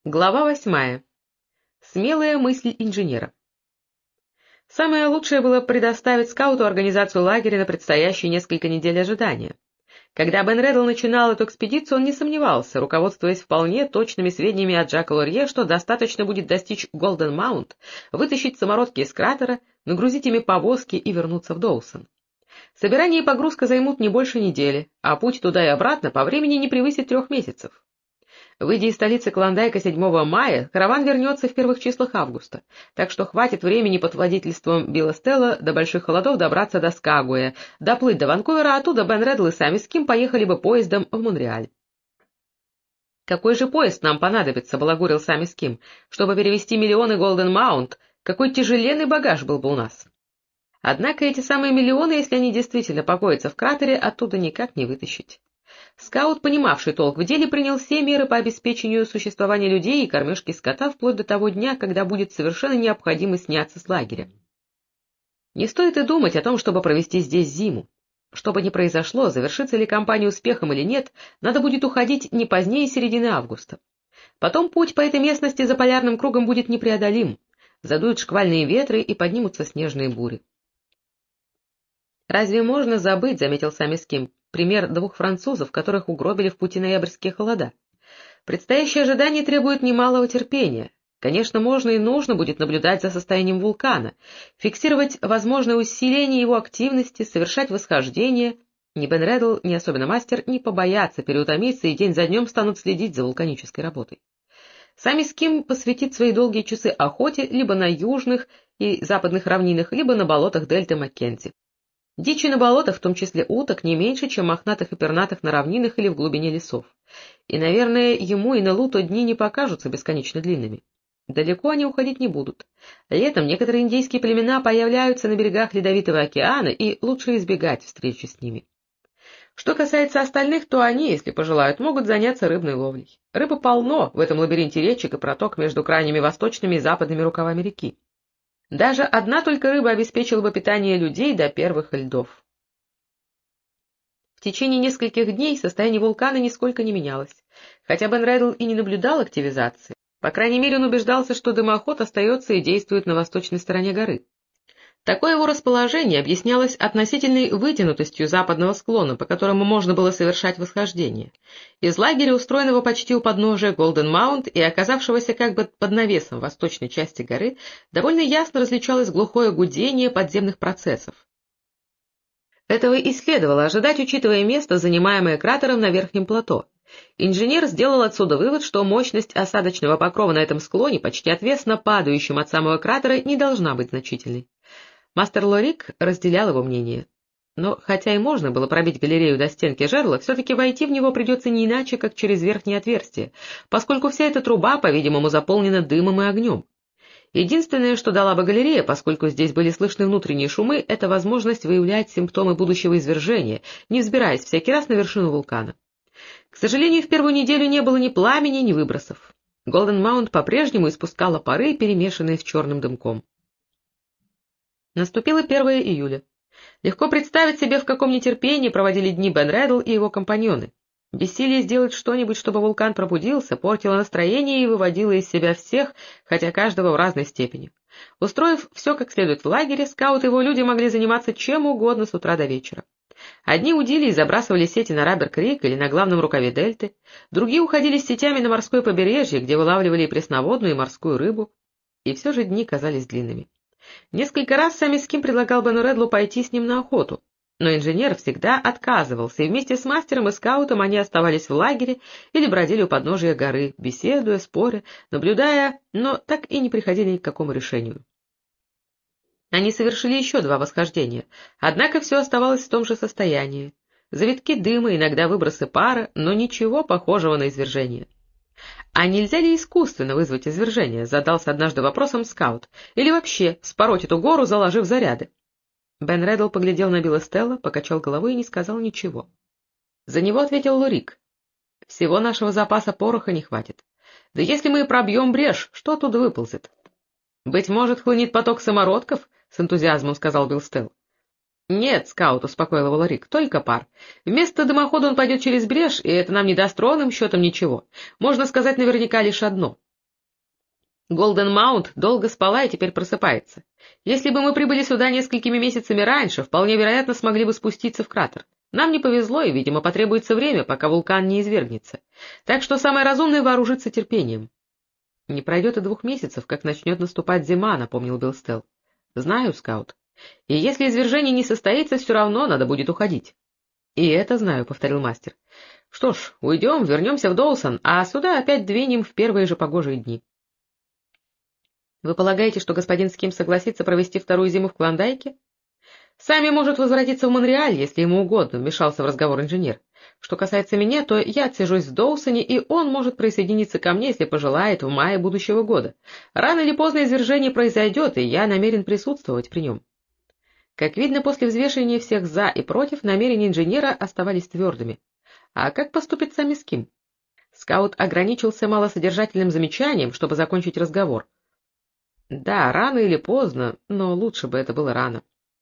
Глава 8. Смелая мысль инженера. Самое лучшее было предоставить скауту организацию лагеря на предстоящие несколько недель ожидания. Когда Бен Реддл начинал эту экспедицию, он не сомневался, руководствуясь вполне точными сведениями от Жака Лурье, что достаточно будет достичь Голден Маунт, вытащить самородки из кратера, нагрузить ими повозки и вернуться в Доусон. Собирание и погрузка займут не больше недели, а путь туда и обратно по времени не превысит 3 месяцев. Выйдя из столицы Клондайка 7 мая, караван вернется в первых числах августа, так что хватит времени под водительством Билла Стелла до больших холодов добраться до Скагуэ, доплыть до Ванкувера, а оттуда Бен Реддл и Самми Ским поехали бы поездом в Монреаль. «Какой же поезд нам понадобится?» — балагурил Самми Ским, «чтобы перевезти миллионы Голден Маунт? Какой тяжеленный багаж был бы у нас!» Однако эти самые миллионы, если они действительно покоятся в кратере, оттуда никак не вытащить. Скаут, понимавший толк в деле, принял все меры по обеспечению существования людей и кормежки скота вплоть до того дня, когда будет совершенно необходимо сняться с лагеря. Не стоит и думать о том, чтобы провести здесь зиму. Что бы ни произошло, завершится ли кампания успехом или нет, надо будет уходить не позднее середины августа. Потом путь по этой местности за полярным кругом будет непреодолим. Задуют шквальные ветры и поднимутся снежные бури. «Разве можно забыть, — заметил Самми Ским, — пример 2 французов, которых угробили в пути ноябрьские холода? Предстоящее ожидание требует немалого терпения. Конечно, можно и нужно будет наблюдать за состоянием вулкана, фиксировать возможное усиление его активности, совершать восхождение. Ни Бен Реддл, ни особенно мастер не побоятся переутомиться и день за днем станут следить за вулканической работой. Самми Ским посвятит свои долгие часы охоте либо на южных и западных равнинах, либо на болотах дельты Маккензи. Дичи на болотах, в том числе уток, не меньше, чем мохнатых и пернатых на равнинах или в глубине лесов. И, наверное, ему и Нелуту дни не покажутся бесконечно длинными. Далеко они уходить не будут. Летом некоторые индейские племена появляются на берегах Ледовитого океана, и лучше избегать встречи с ними. Что касается остальных, то они, если пожелают, могут заняться рыбной ловлей. Рыбы полно в этом лабиринте речек и проток между крайними восточными и западными рукавами реки. Даже одна только рыба обеспечила бы питание людей до первых льдов. В течение нескольких дней состояние вулкана нисколько не менялось, хотя Бен Реддл и не наблюдал активизации. По крайней мере, он убеждался, что дымоход остается и действует на восточной стороне горы. Такое его расположение объяснялось относительной вытянутостью западного склона, по которому можно было совершать восхождение. Из лагеря, устроенного почти у подножия Голден Маунт и оказавшегося как бы под навесом восточной части горы, довольно ясно различалось глухое гудение подземных процессов. Этого и следовало ожидать, учитывая место, занимаемое кратером на верхнем плато. Инженер сделал отсюда вывод, что мощность осадочного покрова на этом склоне, почти отвесно падающем от самого кратера, не должна быть значительной. Мастер Лорик разделял его мнение. Но хотя и можно было пробить галерею до стенки жерла, все-таки войти в него придется не иначе, как через верхнее отверстие, поскольку вся эта труба, по-видимому, заполнена дымом и огнем. Единственное, что дала бы галерея, поскольку здесь были слышны внутренние шумы, это возможность выявлять симптомы будущего извержения, не взбираясь всякий раз на вершину вулкана. К сожалению, в первую неделю не было ни пламени, ни выбросов. Голден Маунт по-прежнему испускала пары, перемешанные с черным дымком. Наступило 1 июля. Легко представить себе, в каком нетерпении проводили дни Бен Реддл и его компаньоны. Бессилие сделать что-нибудь, чтобы вулкан пробудился, портило настроение и выводило из себя всех, хотя каждого в разной степени. Устроив все как следует в лагере, скаут и его люди могли заниматься чем угодно с утра до вечера. Одни удили и забрасывали сети на Раббер-Крик или на главном рукаве дельты, другие уходили с сетями на морское побережье, где вылавливали и пресноводную, и морскую рыбу. И все же дни казались длинными. Несколько раз Самми Ским предлагал Бену Реддлу пойти с ним на охоту, но инженер всегда отказывался, и вместе с мастером и скаутом они оставались в лагере или бродили у подножия горы, беседуя, споря, наблюдая, но так и не приходили ни к какому решению. Они совершили еще 2 восхождения, однако все оставалось в том же состоянии. Завитки дыма, иногда выбросы пара, но ничего похожего на извержение. «А нельзя ли искусственно вызвать извержение?» — задался однажды вопросом скаут. «Или вообще спороть эту гору, заложив заряды?» Бен Реддл поглядел на Билла Стелла, покачал головой и не сказал ничего. За него ответил Лурик. «Всего нашего запаса пороха не хватит. Да если мы и пробьем брешь, что оттуда выползет?» «Быть может, хлынет поток самородков?» — с энтузиазмом сказал Билл Стелл. «Нет, скаут», — успокоил его Лорик, — «только пар. Вместо дымохода он пойдет через брешь, и это нам не даст ровным счетом ничего. Можно сказать наверняка лишь одно. Голден Маунт долго спала и теперь просыпается. Если бы мы прибыли сюда несколькими месяцами раньше, вполне вероятно, смогли бы спуститься в кратер. Нам не повезло, и, видимо, потребуется время, пока вулкан не извергнется. Так что самое разумное — вооружиться терпением. — Не пройдет и 2 месяцев, как начнет наступать зима, — напомнил Билл Стелл. — Знаю, скаут. И если извержение не состоится, все равно надо будет уходить. — И это знаю, — повторил мастер. — Что ж, уйдем, вернемся в Доусон, а сюда опять двинем в первые же погожие дни. — Вы полагаете, что господин Ским согласится провести 2-ю зиму в Клондайке? — Сами может возвратиться в Монреаль, если ему угодно, — вмешался в разговор инженер. — Что касается меня, то я отсижусь в Доусоне, и он может присоединиться ко мне, если пожелает, в мае будущего года. Рано или поздно извержение произойдет, и я намерен присутствовать при нем. Как видно, после взвешивания всех «за» и «против» намерения инженера оставались твердыми. А как поступит сами Ским? Скаут ограничился малосодержательным замечанием, чтобы закончить разговор. Да, рано или поздно, но лучше бы это было рано.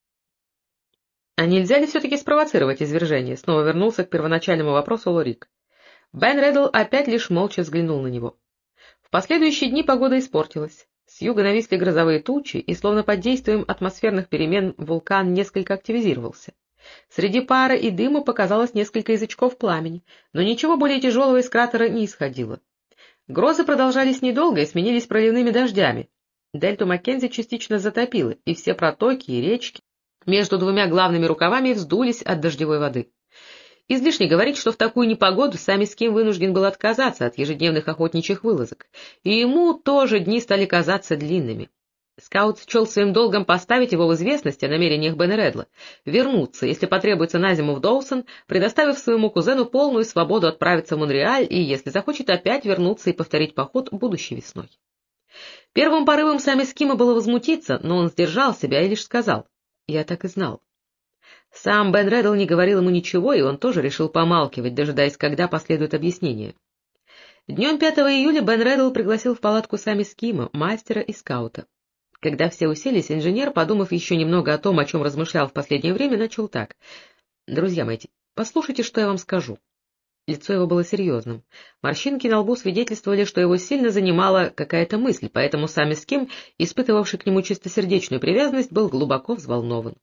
А нельзя ли все-таки спровоцировать извержение? Снова вернулся к первоначальному вопросу Лорик. Бен Реддл опять лишь молча взглянул на него. В последующие дни погода испортилась. С юга нависли грозовые тучи, и словно под действием атмосферных перемен вулкан несколько активизировался. Среди пара и дыма показалось несколько язычков пламени, но ничего более тяжелого из кратера не исходило. Грозы продолжались недолго и сменились проливными дождями. Дельту Маккензи частично затопило, и все протоки и речки между 2 главными рукавами вздулись от дождевой воды. Излишне говорить, что в такую непогоду сами Ским вынужден был отказаться от ежедневных охотничьих вылазок, и ему тоже дни стали казаться длинными. Скаут счел своим долгом поставить его в известность о намерениях Бена Реддла, вернуться, если потребуется, на зиму в Доусон, предоставив своему кузену полную свободу отправиться в Монреаль и, если захочет, опять вернуться и повторить поход будущей весной. Первым порывом сами Скима было возмутиться, но он сдержал себя и лишь сказал: «Я так и знал». Сам Бен Реддл не говорил ему ничего, и он тоже решил помалкивать, дожидаясь, когда последует объяснение. Днем 5 июля Бен Реддл пригласил в палатку сами Скима, мастера и скаута. Когда все уселись, инженер, подумав еще немного о том, о чем размышлял в последнее время, начал так: «Друзья мои, послушайте, что я вам скажу». Лицо его было серьезным. Морщинки на лбу свидетельствовали, что его сильно занимала какая-то мысль, поэтому сами Ским, испытывавший к нему чистосердечную привязанность, был глубоко взволнован.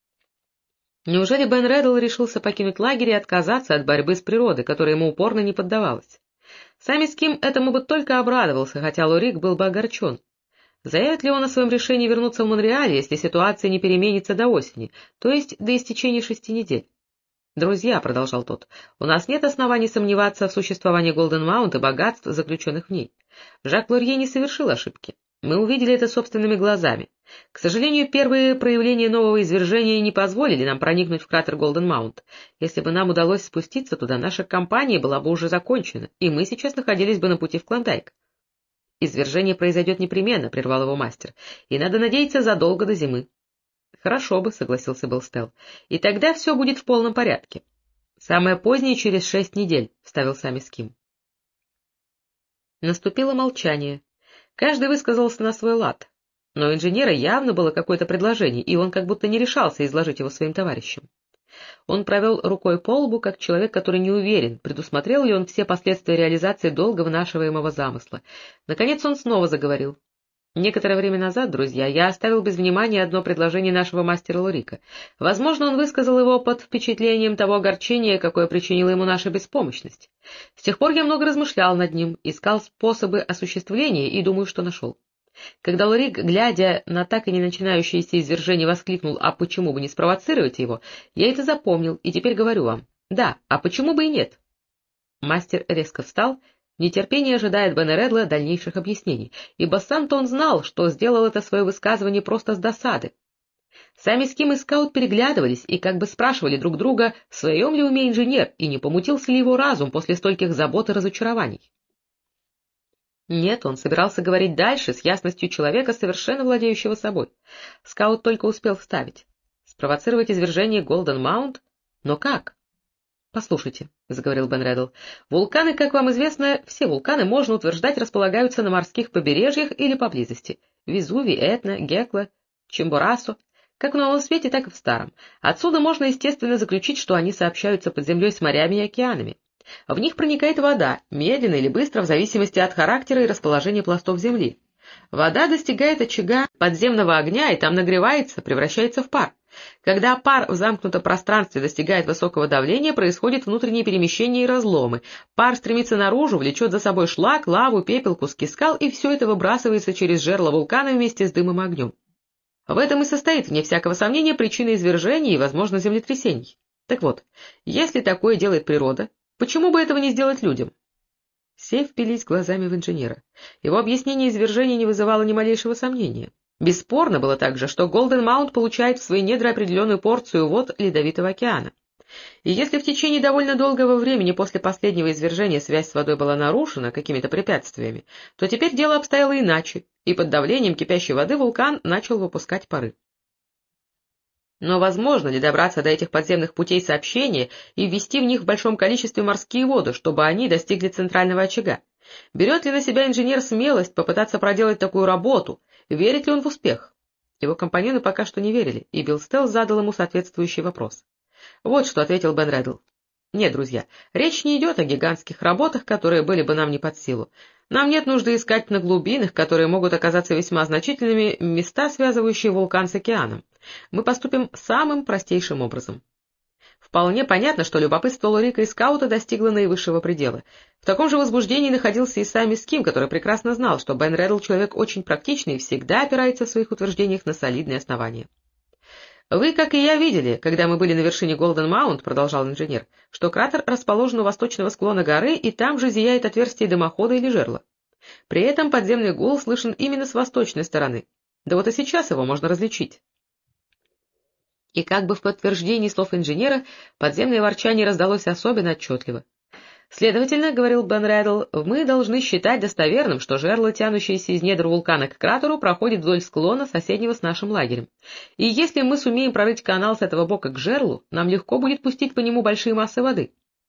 Неужели Бен Реддл решился покинуть лагерь и отказаться от борьбы с природой, которая ему упорно не поддавалась? Сами Ским этому бы только обрадовался, хотя Лорик был бы огорчен. Заявит ли он о своем решении вернуться в Монреаль, если ситуация не переменится до осени, то есть до истечения 6 недель? «Друзья», — продолжал тот, — «у нас нет оснований сомневаться в существовании Голден Маунт и богатств, заключенных в ней. Жак Лорье не совершил ошибки. Мы увидели это собственными глазами. К сожалению, первые проявления нового извержения не позволили нам проникнуть в кратер Голден Маунт. Если бы нам удалось спуститься туда, наша кампания была бы уже закончена, и мы сейчас находились бы на пути в Клондайк». «Извержение произойдет непременно», — прервал его мастер, — «и надо надеяться задолго до зимы». «Хорошо бы», — согласился Билл Стелл, — «и тогда все будет в полном порядке». «Самое позднее через 6 недель», — вставил сами Ским. Наступило молчание. Каждый высказался на свой лад. Но у инженера явно было какое-то предложение, и он как будто не решался изложить его своим товарищам. Он провел рукой по лбу, как человек, который не уверен, предусмотрел ли он все последствия реализации долго вынашиваемого замысла. Наконец он снова заговорил. «Некоторое время назад, друзья, я оставил без внимания одно предложение нашего мастера Лорика. Возможно, он высказал его под впечатлением того огорчения, какое причинила ему наша беспомощность. С тех пор я много размышлял над ним, искал способы осуществления и думаю, что нашел. Когда Лорик, глядя на так и не начинающееся извержение, воскликнул: «А почему бы не спровоцировать его?», я это запомнил и теперь говорю вам: да, а почему бы и нет?» Мастер резко встал, в нетерпении ожидает Бена Реддла дальнейших объяснений, ибо сам-то он знал, что сделал это свое высказывание просто с досады. Сами Ским и скаут переглядывались и как бы спрашивали друг друга, в своем ли уме инженер и не помутился ли его разум после стольких забот и разочарований. Нет, он собирался говорить дальше с ясностью человека, совершенно владеющего собой. Скаут только успел вставить: спровоцировать извержение Голден Маунт? Но как? «Послушайте», — заговорил Бен Реддл, — «вулканы, как вам известно, все вулканы, можно утверждать, располагаются на морских побережьях или поблизости. Везувий, Этна, Гекла, Чимборасо, как в Новом Свете, так и в Старом. Отсюда можно, естественно, заключить, что они сообщаются под землей с морями и океанами. В них проникает вода, медленно или быстро, в зависимости от характера и расположения пластов земли. Вода достигает очага подземного огня и там нагревается, превращается в пар. Когда пар в замкнутом пространстве достигает высокого давления, происходит внутреннее перемещение и разломы. Пар стремится наружу, влечет за собой шлак, лаву, пепел, куски скал, и все это выбрасывается через жерло вулкана вместе с дымом и огнем. В этом и состоит, вне всякого сомнения, причина извержений и, возможно, землетрясений. Так вот, если такое делает природа, почему бы этого не сделать людям? Все впились глазами в инженера. Его объяснение извержения не вызывало ни малейшего сомнения. Бесспорно было также, что Голден Маунт получает в свои недра определенную порцию вод Ледовитого океана. И если в течение довольно долгого времени после последнего извержения связь с водой была нарушена какими-то препятствиями, то теперь дело обстояло иначе, и под давлением кипящей воды вулкан начал выпускать пары. Но возможно ли добраться до этих подземных путей сообщения и ввести в них в большом количестве морские воды, чтобы они достигли центрального очага? Берет ли на себя инженер смелость попытаться проделать такую работу? Верит ли он в успех? Его компаньоны пока что не верили, и Билл Стелл задал ему соответствующий вопрос. Вот что ответил Бен Реддл. Нет, друзья, речь не идет о гигантских работах, которые были бы нам не под силу. Нам нет нужды искать на глубинах, которые могут оказаться весьма значительными, места, связывающие вулкан с океаном. Мы поступим самым простейшим образом. Вполне понятно, что любопытство Лорика и скаута достигло наивысшего предела. В таком же возбуждении находился и Сами Ским, который прекрасно знал, что Бен Реддл человек очень практичный и всегда опирается в своих утверждениях на солидные основания. «Вы, как и я, видели, когда мы были на вершине Голден Маунт, — продолжал инженер, — что кратер расположен у восточного склона горы, и там же зияет отверстие дымохода или жерла. При этом подземный гул слышен именно с восточной стороны. Да вот и сейчас его можно различить». И как бы в подтверждении слов инженера подземное ворчание раздалось особенно отчетливо. «Следовательно, — говорил Бен Реддл, — мы должны считать достоверным, что жерло, тянущееся из недр вулкана к кратеру, проходит вдоль склона, соседнего с нашим лагерем. И если мы сумеем прорыть канал с этого бока к жерлу, нам легко будет пустить по нему большие массы воды».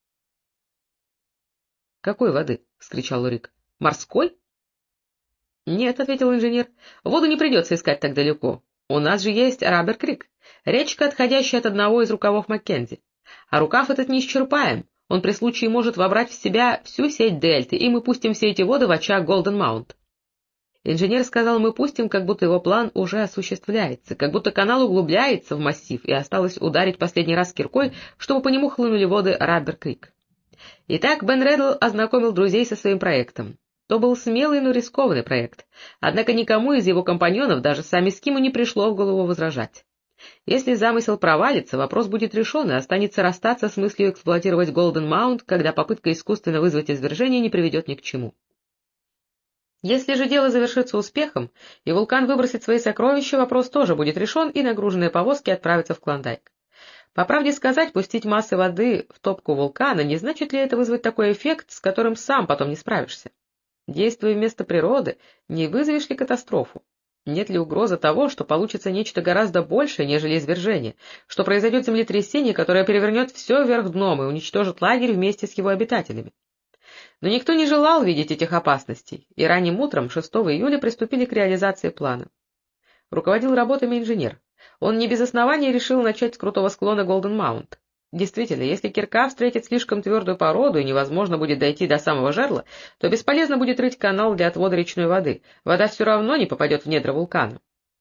«Какой воды?» — вскричал Лорик. «Морской?» «Нет, — ответил инженер, — воду не придется искать так далеко. У нас же есть Раббер-Крик, речка, отходящая от одного из рукавов Маккензи. А рукав этот неисчерпаем. Он при случае может вобрать в себя всю сеть дельты, и мы пустим все эти воды в очаг Голден Маунт». Инженер сказал «мы пустим», как будто его план уже осуществляется, как будто канал углубляется в массив, и осталось ударить последний раз киркой, чтобы по нему хлынули воды Раббер-Крик. Итак, Бен Реддл ознакомил друзей со своим проектом. То был смелый, но рискованный проект, однако никому из его компаньонов, даже Сами Скиму, не пришло в голову возражать. Если замысел провалится, вопрос будет решен, и останется расстаться с мыслью эксплуатировать Голден Маунт, когда попытка искусственно вызвать извержение не приведет ни к чему. Если же дело завершится успехом, и вулкан выбросит свои сокровища, вопрос тоже будет решен, и нагруженные повозки отправятся в Клондайк. По правде сказать, пустить массы воды в топку вулкана, не значит ли это вызвать такой эффект, с которым сам потом не справишься? Действуя вместо природы, не вызовешь ли катастрофу? Нет ли угрозы того, что получится нечто гораздо большее, нежели извержение, что произойдет землетрясение, которое перевернет все вверх дном и уничтожит лагерь вместе с его обитателями? Но никто не желал видеть этих опасностей, и ранним утром 6 июля приступили к реализации плана. Руководил работами инженер. Он не без основания решил начать с крутого склона Голден Маунт. Действительно, если кирка встретит слишком твердую породу и невозможно будет дойти до самого жерла, то бесполезно будет рыть канал для отвода речной воды, вода все равно не попадет в недра вулкана.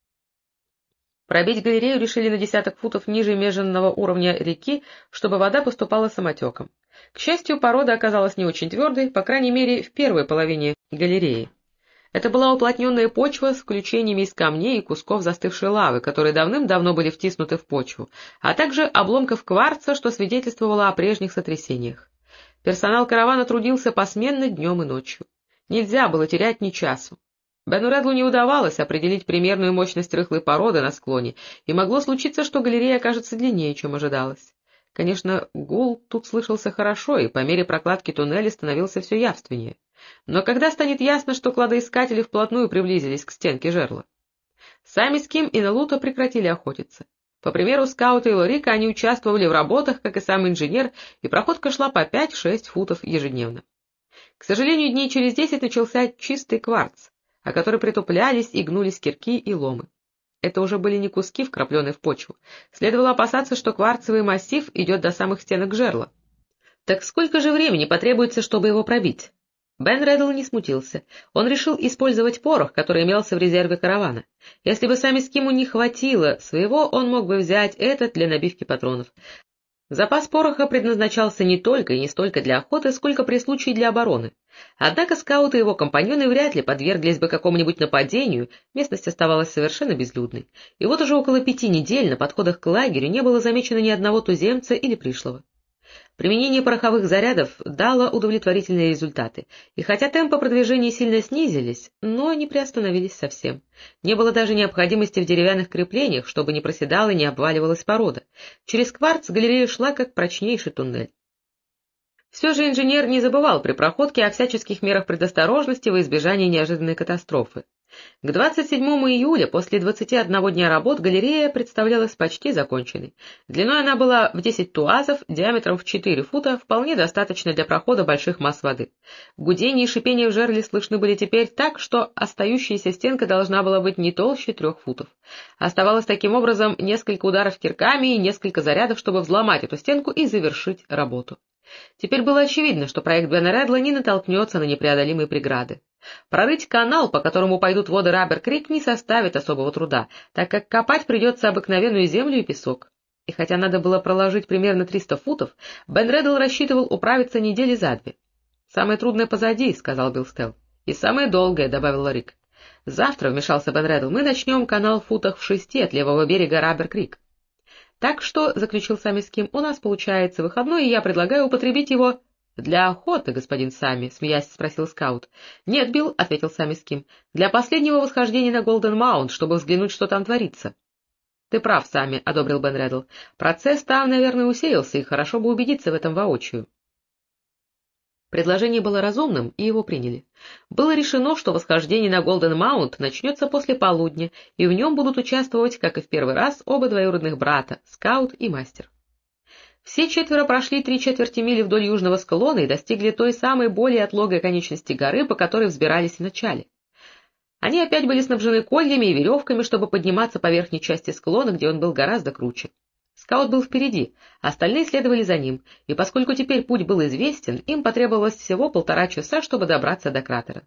Пробить галерею решили на десяток футов ниже меженного уровня реки, чтобы вода поступала самотеком. К счастью, порода оказалась не очень твердой, по крайней мере, в первой половине галереи. Это была уплотненная почва с включениями из камней и кусков застывшей лавы, которые давным-давно были втиснуты в почву, а также обломков кварца, что свидетельствовало о прежних сотрясениях. Персонал каравана трудился посменно днем и ночью. Нельзя было терять ни часу. Бену Реддлу не удавалось определить примерную мощность рыхлой породы на склоне, и могло случиться, что галерея окажется длиннее, чем ожидалось. Конечно, гул тут слышался хорошо, и по мере прокладки туннеля становился все явственнее. Но когда станет ясно, что кладоискатели вплотную приблизились к стенке жерла? Сами Ским и Налута прекратили охотиться. По примеру скаута и Лорика они участвовали в работах, как и сам инженер, и проходка шла по 5-6 футов ежедневно. К сожалению, дней через 10 начался чистый кварц, о который притуплялись и гнулись кирки и ломы. Это уже были не куски, вкрапленные в почву. Следовало опасаться, что кварцевый массив идет до самых стенок жерла. Так сколько же времени потребуется, чтобы его пробить? Бен Реддл не смутился. Он решил использовать порох, который имелся в резерве каравана. Если бы сами Скиму не хватило своего, он мог бы взять этот для набивки патронов. Запас пороха предназначался не только и не столько для охоты, сколько при случае для обороны. Однако скаут и его компаньоны вряд ли подверглись бы какому-нибудь нападению, местность оставалась совершенно безлюдной. И вот уже около 5 недель на подходах к лагерю не было замечено ни одного туземца или пришлого. Применение пороховых зарядов дало удовлетворительные результаты, и хотя темпы продвижения сильно снизились, но не приостановились совсем. Не было даже необходимости в деревянных креплениях, чтобы не проседала и не обваливалась порода. Через кварц галерея шла как прочнейший туннель. Все же инженер не забывал при проходке о всяческих мерах предосторожности во избежание неожиданной катастрофы. К 27 июля, после 21 дня работ, галерея представлялась почти законченной. Длиной она была в 10 туазов, диаметром в 4 фута, вполне достаточно для прохода больших масс воды. Гудение и шипение в жерле слышны были теперь так, что остающаяся стенка должна была быть не толще 3 футов. Оставалось таким образом несколько ударов кирками и несколько зарядов, чтобы взломать эту стенку и завершить работу. Теперь было очевидно, что проект Бена Реддла не натолкнется на непреодолимые преграды. Прорыть канал, по которому пойдут воды Раббер-Крик, не составит особого труда, так как копать придется обыкновенную землю и песок. И хотя надо было проложить примерно 300 футов, Бен Реддл рассчитывал управиться недели за 2. «Самое трудное позади», — сказал Билл Стелл. «И самое долгое», — добавил Лорик. «Завтра», — вмешался Бен Реддл, — «мы начнем канал в футах в 6 от левого берега Раббер-Крик». «Так что», — заключил Сами Ским, — «у нас получается выходной, и я предлагаю употребить его...» «Для охоты, господин Сами», — смеясь спросил скаут. «Нет, Билл», — ответил Сами Ским, — «для последнего восхождения на Голден Маунт, чтобы взглянуть, что там творится». «Ты прав, Сами», — одобрил Бен Реддл. «Процесс там, наверное, усеялся, и хорошо бы убедиться в этом воочию». Предложение было разумным, и его приняли. Было решено, что восхождение на Голден Маунт начнется после полудня, и в нем будут участвовать, как и в первый раз, оба двоюродных брата, скаут и мастер. Все 4 прошли 3/4 мили вдоль южного склона и достигли той самой более отлогой конечности горы, по которой взбирались вначале. Они опять были снабжены кольями и веревками, чтобы подниматься по верхней части склона, где он был гораздо круче. Скаут был впереди, остальные следовали за ним, и поскольку теперь путь был известен, им потребовалось всего 1,5 часа, чтобы добраться до кратера.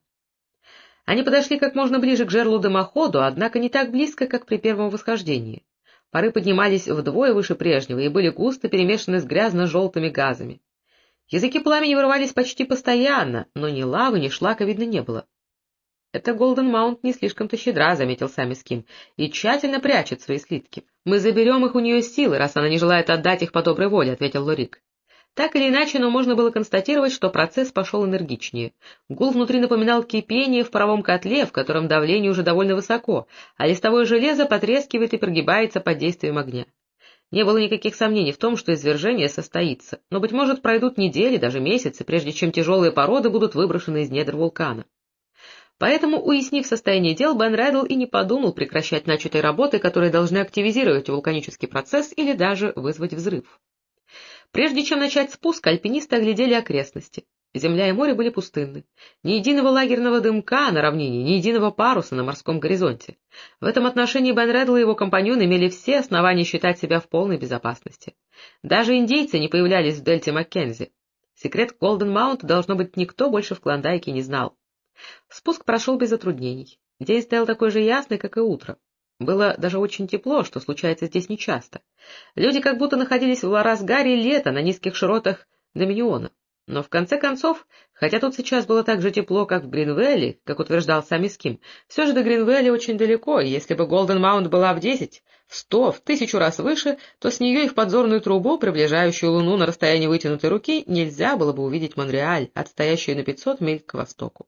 Они подошли как можно ближе к жерлу-дымоходу, однако не так близко, как при первом восхождении. Пары поднимались вдвое выше прежнего и были густо перемешаны с грязно-желтыми газами. Языки пламени вырывались почти постоянно, но ни лавы, ни шлака видно не было. — Это Голден Маунт не слишком-то щедра, — заметил Сами Ским, — и тщательно прячет свои слитки. — Мы заберем их у нее силы, раз она не желает отдать их по доброй воле, — ответил Лорик. Так или иначе, но можно было констатировать, что процесс пошел энергичнее. Гул внутри напоминал кипение в паровом котле, в котором давление уже довольно высоко, а листовое железо потрескивает и прогибается под действием огня. Не было никаких сомнений в том, что извержение состоится, но, быть может, пройдут недели, даже месяцы, прежде чем тяжелые породы будут выброшены из недр вулкана. Поэтому, уяснив состояние дел, Бен Реддл и не подумал прекращать начатой работы, которые должны активизировать вулканический процесс или даже вызвать взрыв. Прежде чем начать спуск, альпинисты оглядели окрестности. Земля и море были пустынны. Ни единого лагерного дымка на равнине, ни единого паруса на морском горизонте. В этом отношении Бен Реддл и его компаньоны имели все основания считать себя в полной безопасности. Даже индейцы не появлялись в дельте Маккензи. Секрет Голден Маунт, должно быть, никто больше в Клондайке не знал. Спуск прошел без затруднений. День стоял такой же ясный, как и утро. Было даже очень тепло, что случается здесь нечасто. Люди как будто находились в разгаре лета на низких широтах Доминиона. Но в конце концов, хотя тут сейчас было так же тепло, как в Гринвелле, как утверждал Сами Ским, все же до Гринвелля очень далеко, и если бы Голден Маунт была в 10, в 100, в 1000 раз выше, то с нее и в подзорную трубу, приближающую Луну на расстоянии вытянутой руки, нельзя было бы увидеть Монреаль, отстоящий на 500 миль к востоку.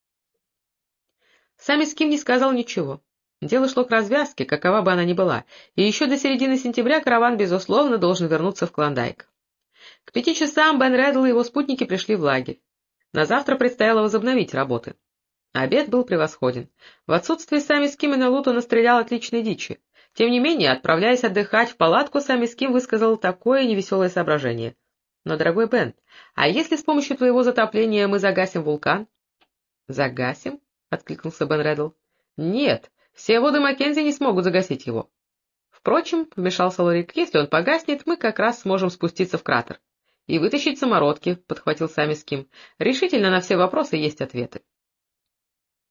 Сами Ским не сказал ничего. Дело шло к развязке, какова бы она ни была, и еще до середины сентября караван, безусловно, должен вернуться в Клондайк. К 5 часам Бен Реддл и его спутники пришли в лагерь. На завтра предстояло возобновить работы. Обед был превосходен. В отсутствие Сами Скима на Лутона стрелял отличной дичи. Тем не менее, отправляясь отдыхать в палатку, Сами Ским высказал такое невеселое соображение. «Но, дорогой Бен, а если с помощью твоего затопления мы загасим вулкан?» «Загасим?» — откликнулся Бен Реддл. «Нет, все воды Маккензи не смогут загасить его». «Впрочем, — вмешался Лорик, — если он погаснет, мы как раз сможем спуститься в кратер». И вытащить самородки, — подхватил Самиским. Решительно на все вопросы есть ответы.